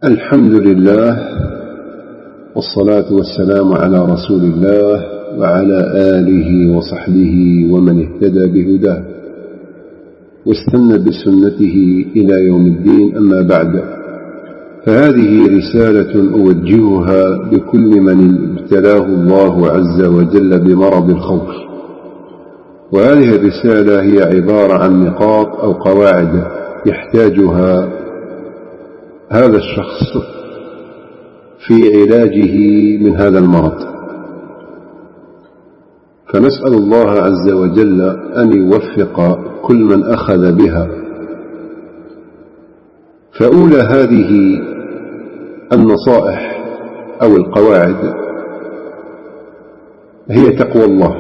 الحمد لله والصلاة والسلام على رسول الله وعلى آله وصحبه ومن اهتدى بهداه واستنى بسنته إلى يوم الدين. أما بعد، فهذه رسالة أوجهها بكل من ابتلاه الله عز وجل بمرض الخوف. وهذه الرسالة هي عبارة عن نقاط أو قواعد يحتاجها هذا الشخص في علاجه من هذا المرض، فنسأل الله عز وجل أن يوفق كل من أخذ بها. فأولى هذه النصائح أو القواعد هي تقوى الله.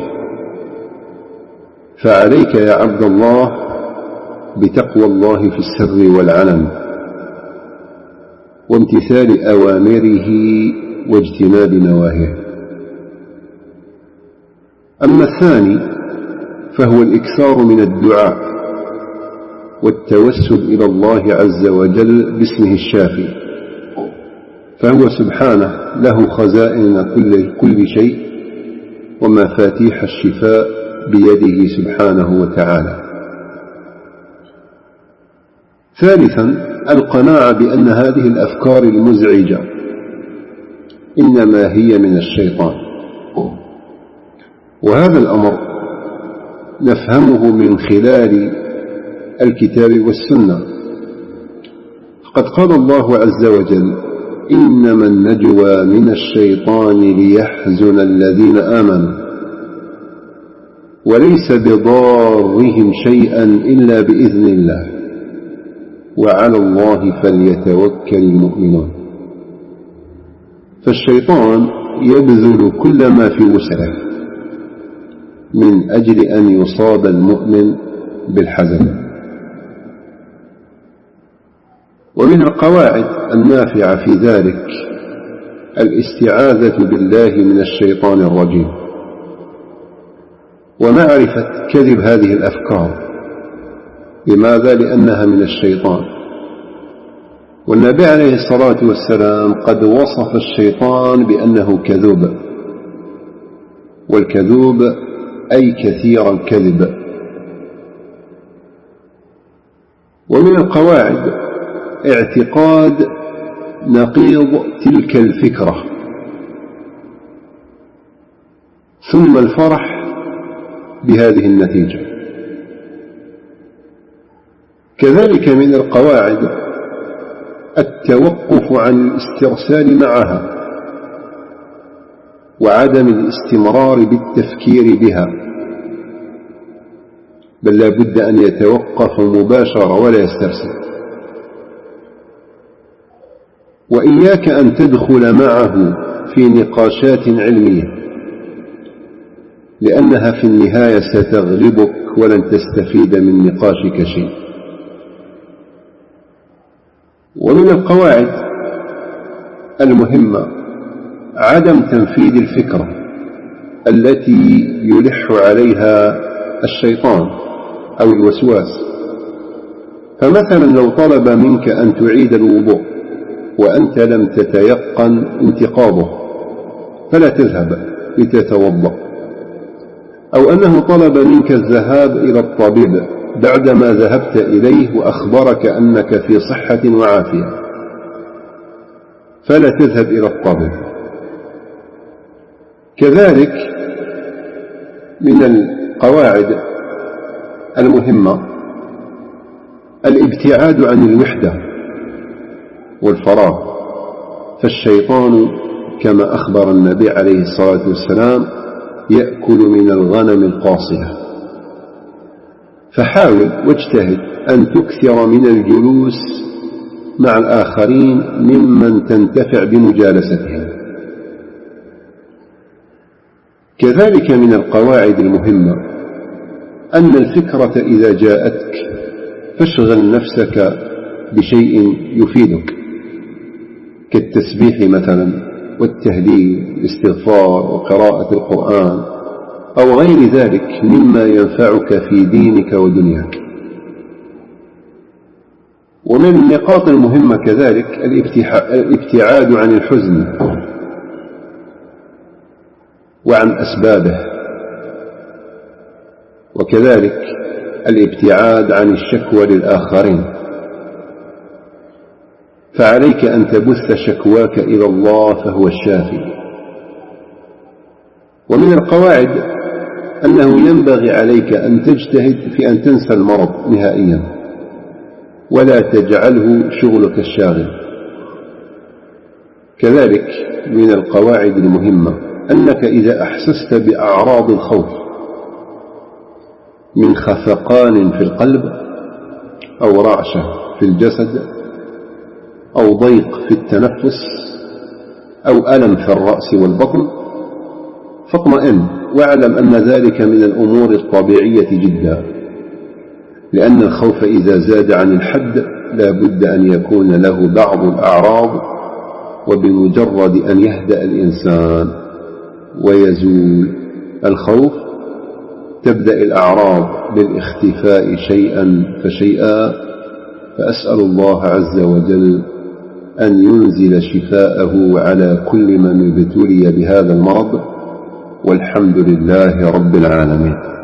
فعليك يا عبد الله بتقوى الله في السر والعلن، وامتثال أوامره واجتناب نواهيه. أما الثاني فهو الإكثار من الدعاء والتوسل إلى الله عز وجل باسمه الشافي، فهو سبحانه له خزائن كل شيء ومفاتيح الشفاء بيده سبحانه وتعالى. ثالثا القناعة بأن هذه الأفكار المزعجة إنما هي من الشيطان، وهذا الأمر نفهمه من خلال الكتاب والسنة. فقد قال الله عز وجل: إنما النجوى من الشيطان ليحزن الذين آمنوا وليس بضارهم شيئا إلا بإذن الله وعلى الله فليتوكل المؤمنون. فالشيطان يبذل كل ما في وسعه من أجل أن يصاب المؤمن بالحزن. ومن القواعد النافعة في ذلك الاستعاذة بالله من الشيطان الرجيم، ومعرفة كذب هذه الأفكار. لماذا؟ لأنها من الشيطان. والنبي عليه الصلاة والسلام قد وصف الشيطان بأنه كذوب، والكذوب أي كثير الكذب. ومن القواعد اعتقاد نقيض تلك الفكرة ثم الفرح بهذه النتيجة. كذلك من القواعد التوقف عن الاسترسال معها وعدم الاستمرار بالتفكير بها، بل لا بد أن يتوقف مباشرة ولا يسترسل. وإياك أن تدخل معه في نقاشات علمية، لأنها في النهاية ستغلبك ولن تستفيد من نقاشك شيء. ومن القواعد المهمة عدم تنفيذ الفكرة التي يلح عليها الشيطان أو الوسواس. فمثلا لو طلب منك أن تعيد الوضوء وأنت لم تتيقن انتقاضه فلا تذهب لتتوضأ، أو أنه طلب منك الذهاب إلى الطبيب بعدما ذهبت إليه وأخبرك أنك في صحة وعافية فلا تذهب إلى الطبيب. كذلك من القواعد المهمة الابتعاد عن الوحدة والفراغ. فالشيطان كما أخبر النبي عليه الصلاة والسلام يأكل من الغنم القاصية. فحاول واجتهد أن تكثر من الجلوس مع الآخرين ممن تنتفع بمجالستهم. كذلك من القواعد المهمة أن الفكرة إذا جاءتك فاشغل نفسك بشيء يفيدك كالتسبيح مثلا والتهليل والاستغفار وقراءة القرآن أو غير ذلك مما ينفعك في دينك ودنياك. ومن النقاط المهمة كذلك الابتعاد عن الحزن وعن أسبابه، وكذلك الابتعاد عن الشكوى للآخرين، فعليك أن تبث شكواك إلى الله فهو الشافي. ومن القواعد أنه ينبغي عليك أن تجتهد في أن تنسى المرض نهائيا ولا تجعله شغلك الشاغل. كذلك من القواعد المهمة أنك إذا أحسست بأعراض الخوف من خفقان في القلب أو رعشة في الجسد أو ضيق في التنفس أو ألم في الرأس والبطن فاطمئن واعلم أن ذلك من الأمور الطبيعية جدا، لأن الخوف إذا زاد عن الحد لا بد أن يكون له بعض الأعراض، وبمجرد أن يهدأ الإنسان ويزول الخوف تبدأ الأعراض بالاختفاء شيئا فشيئا. فأسأل الله عز وجل أن ينزل شفاءه على كل من ابتلي بهذا المرض، والحمد لله رب العالمين.